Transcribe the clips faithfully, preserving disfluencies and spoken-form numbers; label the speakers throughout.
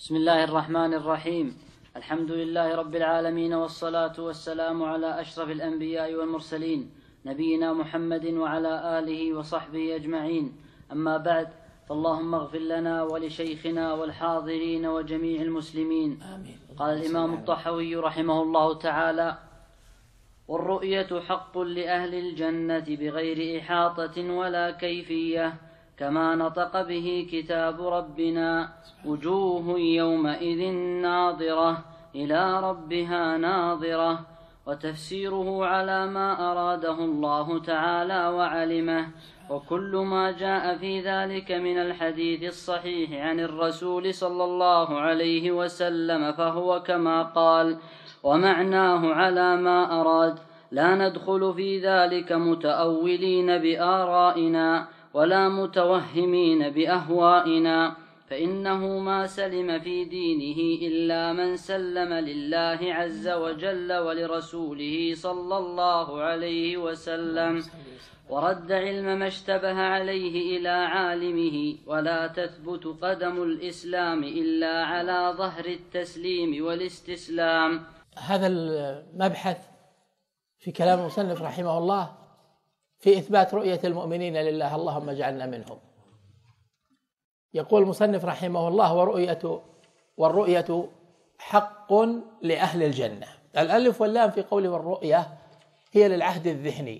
Speaker 1: بسم الله الرحمن الرحيم. الحمد لله رب العالمين، والصلاة والسلام على أشرف الأنبياء والمرسلين، نبينا محمد وعلى آله وصحبه أجمعين. أما بعد، فاللهم اغفر لنا ولشيخنا والحاضرين وجميع المسلمين. آمين. قال الإمام الطحاوي رحمه الله تعالى: والرؤية حق لأهل الجنة بغير إحاطة ولا كيفية، كما نطق به كتاب ربنا: وجوه يومئذ ناظرة إلى ربها ناظرة. وتفسيره على ما أراده الله تعالى وعلمه، وكل ما جاء في ذلك من الحديث الصحيح عن الرسول صلى الله عليه وسلم فهو كما قال، ومعناه على ما أراد. لا ندخل في ذلك متأولين بآرائنا ولا متوهمين بأهوائنا، فإنه ما سلم في دينه إلا من سلم لله عز وجل ولرسوله صلى الله عليه وسلم، ورد علم ما اشتبه عليه إلى عالمه. ولا تثبت قدم الإسلام إلا على ظهر التسليم والاستسلام.
Speaker 2: هذا المبحث في كلام المصنف رحمه الله في إثبات رؤية المؤمنين لله، اللهم اجعلنا منهم. يقول المصنف رحمه الله: ورؤية والرؤية حق لأهل الجنة. الألف واللام في قوله والرؤية هي للعهد الذهني،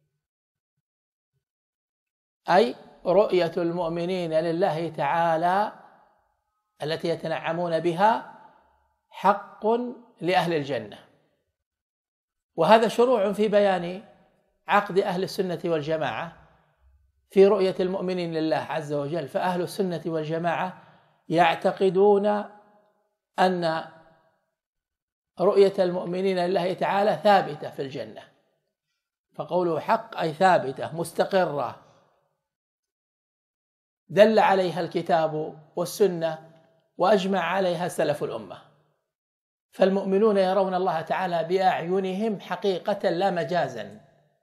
Speaker 2: أي رؤية المؤمنين لله تعالى التي يتنعمون بها حق لأهل الجنة. وهذا شروع في بيان عقد أهل السنة والجماعة في رؤية المؤمنين لله عز وجل. فأهل السنة والجماعة يعتقدون أن رؤية المؤمنين لله تعالى ثابتة في الجنة، فقوله حق أي ثابتة مستقرة دل عليها الكتاب والسنة وأجمع عليها سلف الأمة. فالمؤمنون يرون الله تعالى بأعينهم حقيقة لا مجازا،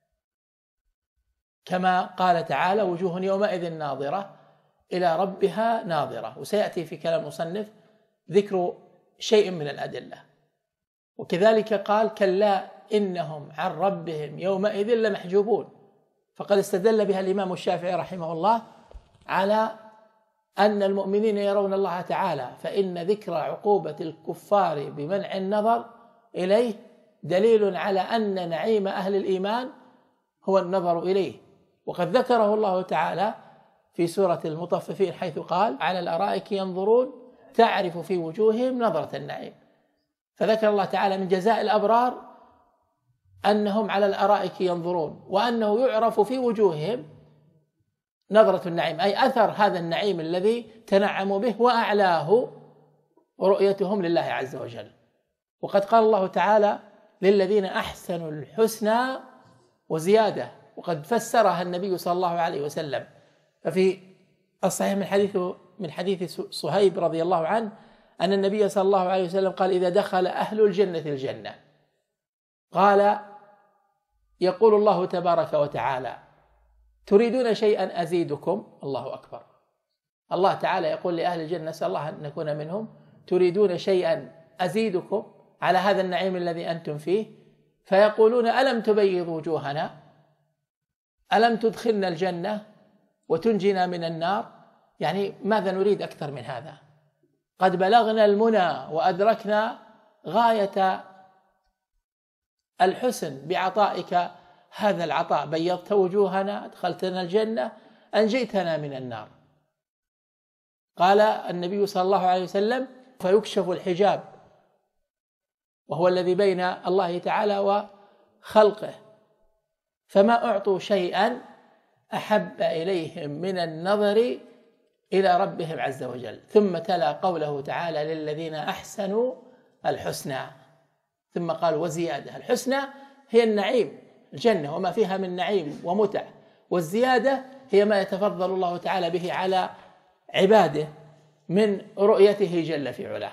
Speaker 2: كما قال تعالى: وجوه يومئذ ناظرة إلى ربها ناظرة. وسيأتي في كلام المصنف ذكر شيء من الأدلة. وكذلك قال: كلا إنهم عن ربهم يومئذ لمحجوبون. فقد استدل بها الإمام الشافعي رحمه الله على أن المؤمنين يرون الله تعالى، فإن ذكر عقوبة الكفار بمنع النظر إليه دليل على أن نعيم أهل الإيمان هو النظر إليه. وقد ذكره الله تعالى في سورة المطففين حيث قال: على الأرائك ينظرون تعرف في وجوههم نظرة النعيم. فذكر الله تعالى من جزاء الأبرار أنهم على الأرائك ينظرون، وأنه يعرف في وجوههم نظرة النعيم، أي أثر هذا النعيم الذي تنعموا به، وأعلاه رؤيتهم لله عز وجل. وقد قال الله تعالى: للذين أحسنوا الحسنى وزيادة. وقد فسرها النبي صلى الله عليه وسلم. ففي الصحيح من حديث من حديث صهيب رضي الله عنه أن النبي صلى الله عليه وسلم قال: إذا دخل أهل الجنة الجنة قال يقول الله تبارك وتعالى: تريدون شيئا أزيدكم؟ الله أكبر. الله تعالى يقول لأهل الجنة، نسأل الله أن نكون منهم: تريدون شيئا أزيدكم على هذا النعيم الذي أنتم فيه؟ فيقولون: ألم تبيض وجوهنا؟ ألم تدخلنا الجنة وتنجنا من النار؟ يعني ماذا نريد أكثر من هذا؟ قد بلغنا المنى وأدركنا غاية الحسن بعطائك هذا العطاء، بيضت وجوهنا، أدخلتنا الجنة، أنجيتنا من النار. قال النبي صلى الله عليه وسلم: فيكشف الحجاب، وهو الذي بين الله تعالى وخلقه، فما أعطوا شيئا أحب إليهم من النظر إلى ربهم عز وجل. ثم تلا قوله تعالى: للذين أحسنوا الحسنى، ثم قال: وزيادة. الحسنى هي النعيم، الجنة وما فيها من نعيم ومتع، والزيادة هي ما يتفضل الله تعالى به على عباده من رؤيته جل في علاه.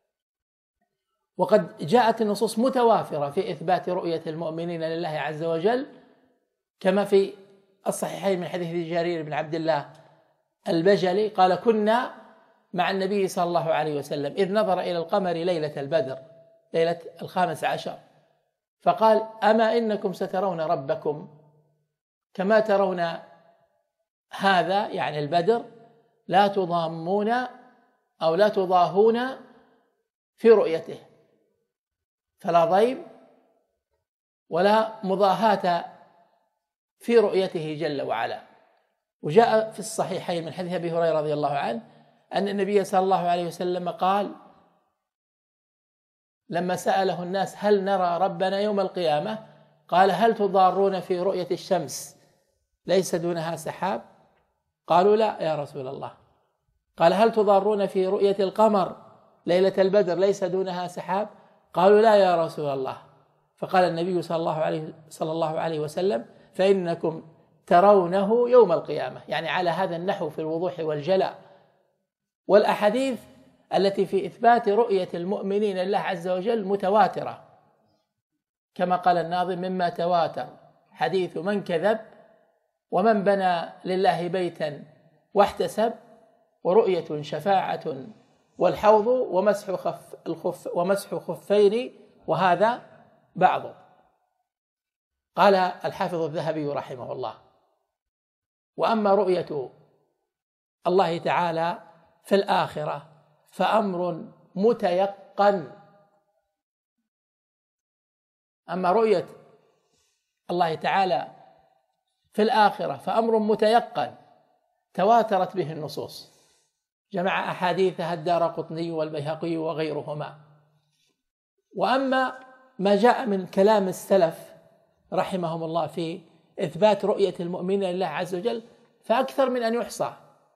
Speaker 2: وقد جاءت النصوص متوافرة في إثبات رؤية المؤمنين لله عز وجل، كما في الصحيحين من حديث جرير بن عبد الله البجلي قال: كنا مع النبي صلى الله عليه وسلم إذ نظر إلى القمر ليلة البدر، ليلة الخامس عشر، فقال: أما إنكم سترون ربكم كما ترون هذا، يعني البدر، لا تضامون أو لا تضاهون في رؤيته، فلا ضيم ولا مضاهاة في رؤيته جل وعلا. وجاء في الصحيحين من حديث أبي هريرة رضي الله عنه أن النبي صلى الله عليه وسلم قال لما سأله الناس: هل نرى ربنا يوم القيامة؟ قال: هل تضارون في رؤية الشمس ليس دونها سحاب؟ قالوا: لا يا رسول الله. قال: هل تضارون في رؤية القمر ليلة البدر ليس دونها سحاب؟ قالوا: لا يا رسول الله. فقال النبي صلى الله عليه صلى الله عليه وسلم: فإنكم ترونه يوم القيامة، يعني على هذا النحو في الوضوح والجلاء. والأحاديث التي في إثبات رؤية المؤمنين لله عز وجل متواترة، كما قال الناظم: مما تواتر حديث من كذب، ومن بنى لله بيتا واحتسب، ورؤية شفاعة والحوض، ومسح خف الخف ومسح خفين، وهذا بعض. قال الحافظ الذهبي رحمه الله: وأما رؤية الله تعالى في الآخرة فأمر متيقن. أما رؤية الله تعالى في الآخرة فأمر متيقن تواترت به النصوص، جمع أحاديثها الدارقطني والبيهقي وغيرهما. وأما ما جاء من كلام السلف رحمهم الله في إثبات رؤية المؤمنين لله عز وجل فأكثر من أن يحصى،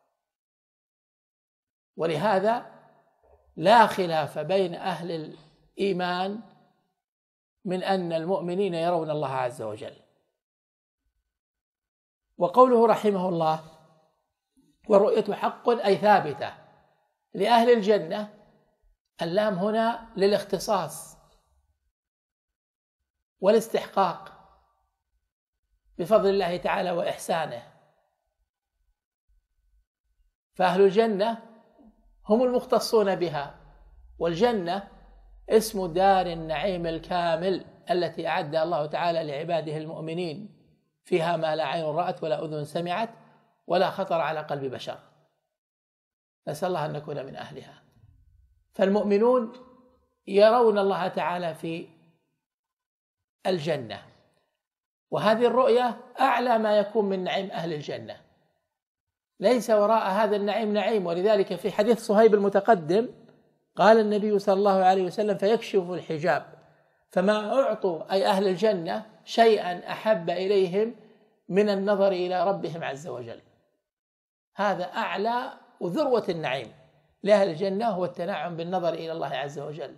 Speaker 2: ولهذا لا خلاف بين أهل الإيمان من أن المؤمنين يرون الله عز وجل. وقوله رحمه الله: والرؤية حق أي ثابتة لأهل الجنة، اللام هنا للاختصاص والاستحقاق بفضل الله تعالى وإحسانه، فأهل الجنة هم المختصون بها، والجنة اسم دار النعيم الكامل التي أعدها الله تعالى لعباده المؤمنين، فيها ما لا عين رأت ولا أذن سمعت ولا خطر على قلب بشر، نسأل الله أن نكون من أهلها. فالمؤمنون يرون الله تعالى في الجنة، وهذه الرؤية أعلى ما يكون من نعيم أهل الجنة، ليس وراء هذا النعيم نعيم. ولذلك في حديث صهيب المتقدم قال النبي صلى الله عليه وسلم: فيكشف الحجاب، فما أعطوا أي أهل الجنة شيئا أحب إليهم من النظر إلى ربهم عز وجل. هذا أعلى وذروة النعيم لأهل الجنة، هو التنعم بالنظر إلى الله عز وجل.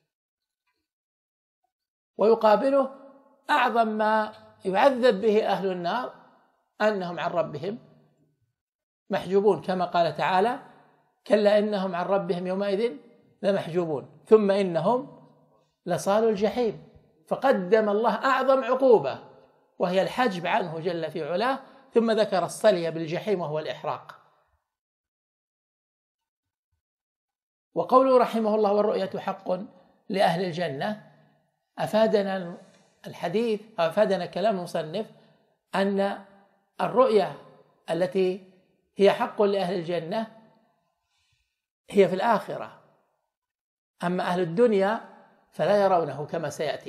Speaker 2: ويقابله أعظم ما يعذب به أهل النار أنهم عن ربهم محجوبون، كما قال تعالى: كلا إنهم عن ربهم يومئذ لمحجوبون ثم إنهم لصالوا الجحيم. فقدم الله أعظم عقوبة وهي الحجب عنه جل في علاه، ثم ذكر الصلي بالجحيم وهو الإحراق. وقوله رحمه الله: والرؤية حق لأهل الجنة، أفادنا الحديث أفادنا كلام المصنف أن الرؤية التي هي حق لأهل الجنة هي في الآخرة، أما أهل الدنيا فلا يرونه كما سيأتي.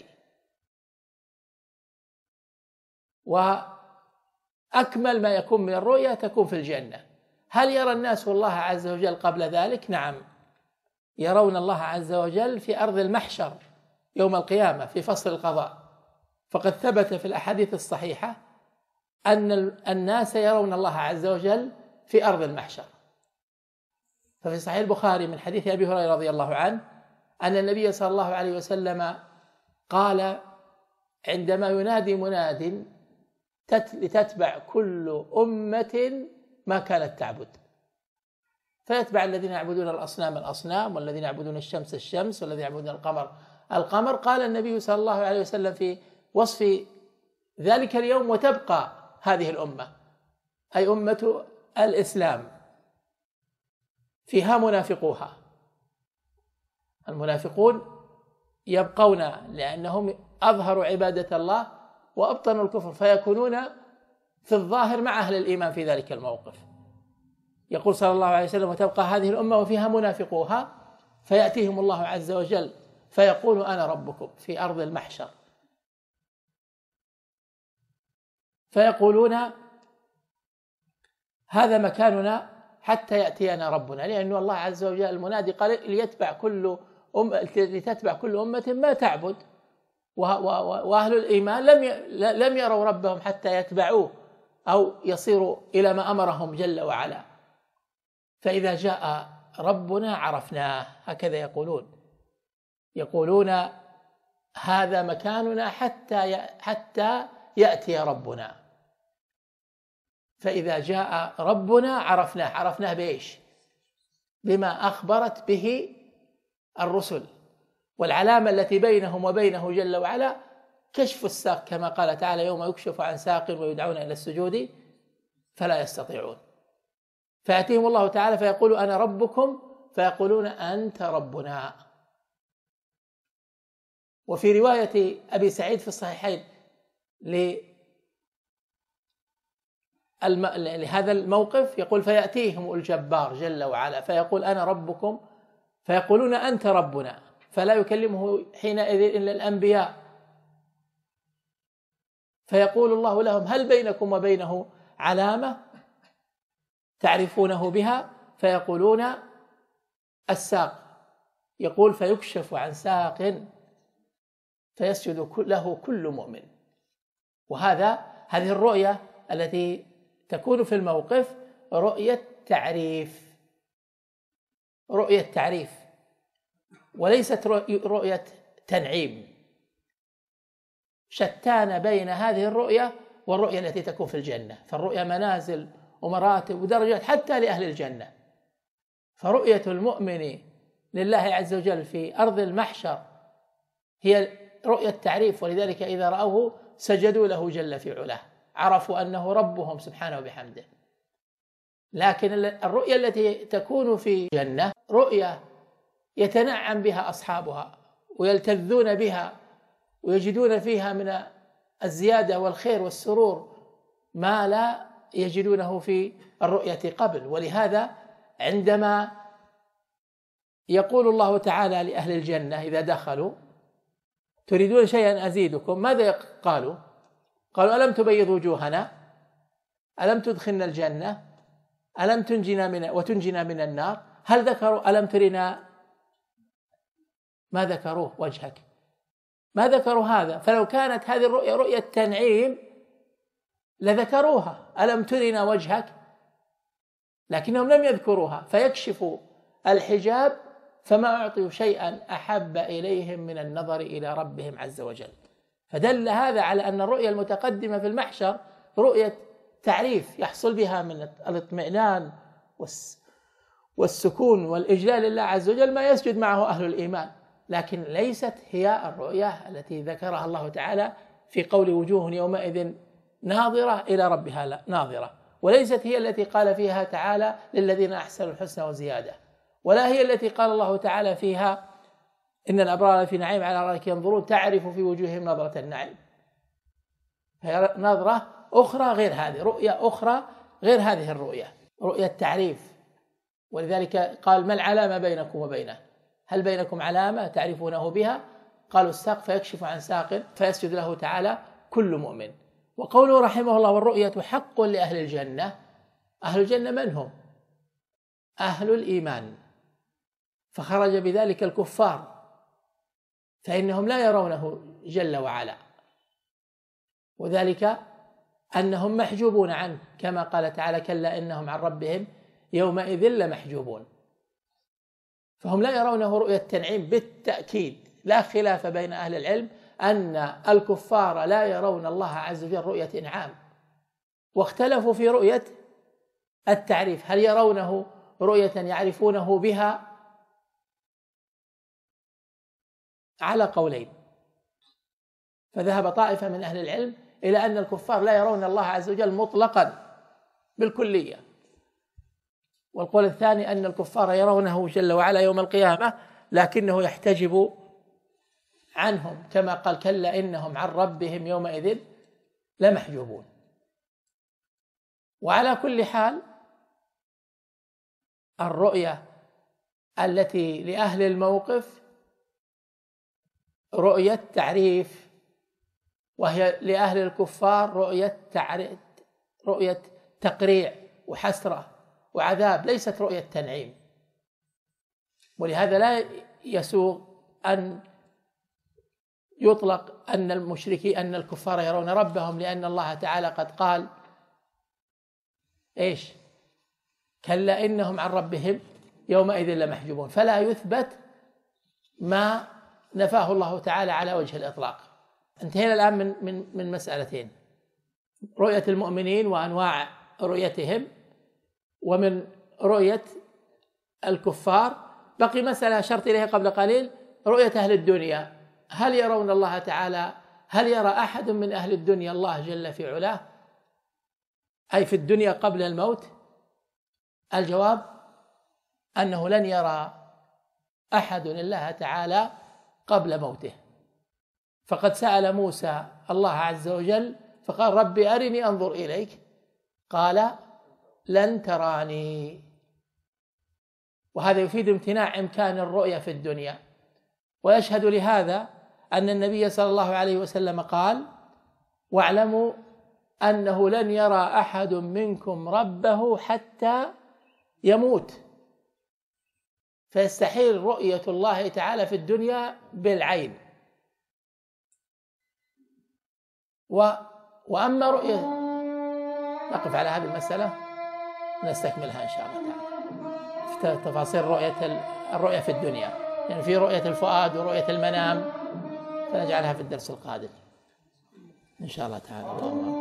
Speaker 2: وأكمل ما يكون من الرؤية تكون في الجنة. هل يرى الناس الله عز وجل قبل ذلك؟ نعم، يرون الله عز وجل في أرض المحشر يوم القيامة في فصل القضاء، فقد ثبت في الأحاديث الصحيحة أن الناس يرون الله عز وجل في أرض المحشر. ففي صحيح البخاري من حديث أبي هريرة رضي الله عنه أن النبي صلى الله عليه وسلم قال: عندما ينادي مناد لتتبع كل أمة ما كانت تعبد، فيتبع الذين يعبدون الأصنام الأصنام، والذين يعبدون الشمس الشمس، والذين يعبدون القمر القمر. قال النبي صلى الله عليه وسلم في وصف ذلك اليوم: وتبقى هذه الأمة، أي أمة الإسلام، فيها منافقوها. المنافقون يبقون لأنهم أظهروا عبادة الله وأبطنوا الكفر، فيكونون في الظاهر مع أهل الإيمان في ذلك الموقف. يقول صلى الله عليه وسلم: وتبقى هذه الأمة وفيها منافقوها، فيأتيهم الله عز وجل فيقول: أنا ربكم في أرض المحشر، فيقولون: هذا مكاننا حتى يأتينا ربنا، لأن الله عز وجل المنادي قال: ليتبع كل أم لتتبع كل أمة ما تعبد. وأهل الإيمان لم لم يروا ربهم حتى يتبعوه أو يصيروا إلى ما أمرهم جل وعلا. فإذا جاء ربنا عرفناه، هكذا يقولون يقولون هذا مكاننا حتى حتى يأتي ربنا. فإذا جاء ربنا عرفناه. عرفناه بإيش؟ بما أخبرت به الرسل. والعلامة التي بينهم وبينه جل وعلا كشف الساق، كما قال تعالى: يوم يكشف عن ساق ويدعون إلى السجود فلا يستطيعون. فيأتيهم الله تعالى فيقول: أنا ربكم، فيقولون: أنت ربنا. وفي رواية أبي سعيد في الصحيحين لهذا الموقف يقول: فيأتيهم الجبار جل وعلا فيقول: أنا ربكم، فيقولون: أنت ربنا، فلا يكلمه حينئذ إلا الأنبياء. فيقول الله لهم: هل بينكم وبينه علامة تعرفونه بها؟ فيقولون: الساق. يقول: فيكشف عن ساق فيسجد له كل مؤمن. وهذا هذه الرؤية التي تكون في الموقف رؤية تعريف، رؤية تعريف وليست رؤية تنعيم. شتان بين هذه الرؤية والرؤية التي تكون في الجنة، فالرؤية منازل ومراتب ودرجات حتى لأهل الجنة. فرؤية المؤمن لله عز وجل في أرض المحشر هي رؤية تعريف، ولذلك إذا رأوه سجدوا له جل في علاه، عرفوا أنه ربهم سبحانه وبحمده. لكن الرؤية التي تكون في الجنة رؤية يتنعم بها أصحابها ويلتذون بها ويجدون فيها من الزيادة والخير والسرور ما لا يجدونه في الرؤية قبل. ولهذا عندما يقول الله تعالى لأهل الجنة إذا دخلوا: تريدون شيئا أزيدكم، ماذا قالوا؟ قالوا: ألم تبيض وجوهنا؟ ألم تدخلنا الجنة؟ ألم تنجنا من وتنجنا من النار؟ هل ذكروا ألم ترنا؟ ما ذكروه وجهك، ما ذكروا هذا. فلو كانت هذه الرؤية رؤية تنعيم لذكروها: ألم ترنا وجهك؟ لكنهم لم يذكروها، فيكشف الحجاب فما أعطوا شيئا أحب إليهم من النظر إلى ربهم عز وجل. فدل هذا على أن الرؤية المتقدمة في المحشر رؤية تعريف يحصل بها من الاطمئنان والسكون والإجلال لله عز وجل ما يسجد معه أهل الإيمان، لكن ليست هي الرؤية التي ذكرها الله تعالى في قول: وجوه يومئذ ناظرة إلى ربها ناظرة، وليست هي التي قال فيها تعالى: للذين أحسنوا الحسنى وزيادة، ولا هي التي قال الله تعالى فيها: إن الأبرار في نعيم على الأرائك ينظرون تعرف في وجوههم نظرة النعيم. هي نظرة أخرى غير هذه، رؤية أخرى غير هذه الرؤية، رؤية تعريف. ولذلك قال: ما العلامة بينكم وبينه؟ هل بينكم علامة تعرفونه بها؟ قالوا: الساق، فيكشف عن ساق فيسجد له تعالى كل مؤمن. وقوله رحمه الله: والرؤية حق لأهل الجنة. أهل الجنة من هم؟ أهل الإيمان، فخرج بذلك الكفار فإنهم لا يرونه جل وعلا، وذلك أنهم محجوبون عنه، كما قال تعالى: كلا إنهم عن ربهم يومئذ لمحجوبون. فهم لا يرونه رؤية تنعيم بالتأكيد، لا خلاف بين أهل العلم أن الكفار لا يرون الله عز وجل رؤية إنعام، واختلفوا في رؤية التعريف، هل يرونه رؤية يعرفونه بها؟ على قولين. فذهب طائفة من أهل العلم إلى أن الكفار لا يرون الله عز وجل مطلقا بالكلية، والقول الثاني أن الكفار يرونه جل وعلا يوم القيامة لكنه يحتجب عنهم، كما قال كلا إنهم عن ربهم يومئذ لمحجوبون. وعلى كل حال الرؤية التي لأهل الموقف رؤية تعريف، وهي لأهل الكفار رؤية تعريف، رؤية تقريع وحسرة وعذاب، ليست رؤية تنعيم. ولهذا لا يسوغ أن يطلق أن المشركين أن الكفار يرون ربهم، لأن الله تعالى قد قال إيش؟ كلا إنهم عن ربهم يومئذ لمحجوبون، فلا يثبت ما نفاه الله تعالى على وجه الإطلاق. انتهينا الآن من من من مسألتين: رؤية المؤمنين وأنواع رؤيتهم، ومن رؤية الكفار بقي مسألة أشرت إليها قبل قليل: رؤية أهل الدنيا. هل يرون الله تعالى؟ هل يرى أحد من أهل الدنيا الله جل في علاه، أي في الدنيا قبل الموت؟ الجواب أنه لن يرى أحد الله تعالى قبل موته. فقد سأل موسى الله عز وجل فقال: ربي أرني أنظر إليك، قال: لن تراني. وهذا يفيد امتناع إمكان الرؤية في الدنيا. ويشهد لهذا أن النبي صلى الله عليه وسلم قال: واعلموا أنه لن يرى أحد منكم ربه حتى يموت. فيستحيل رؤية الله تعالى في الدنيا بالعين. و... وأما رؤية، نقف على هذه المسألة نستكملها إن شاء الله تعالى في تفاصيل رؤية الرؤية في الدنيا، يعني في رؤية الفؤاد ورؤية المنام، فنجعلها في الدرس القادم إن شاء الله تعالى. اللهم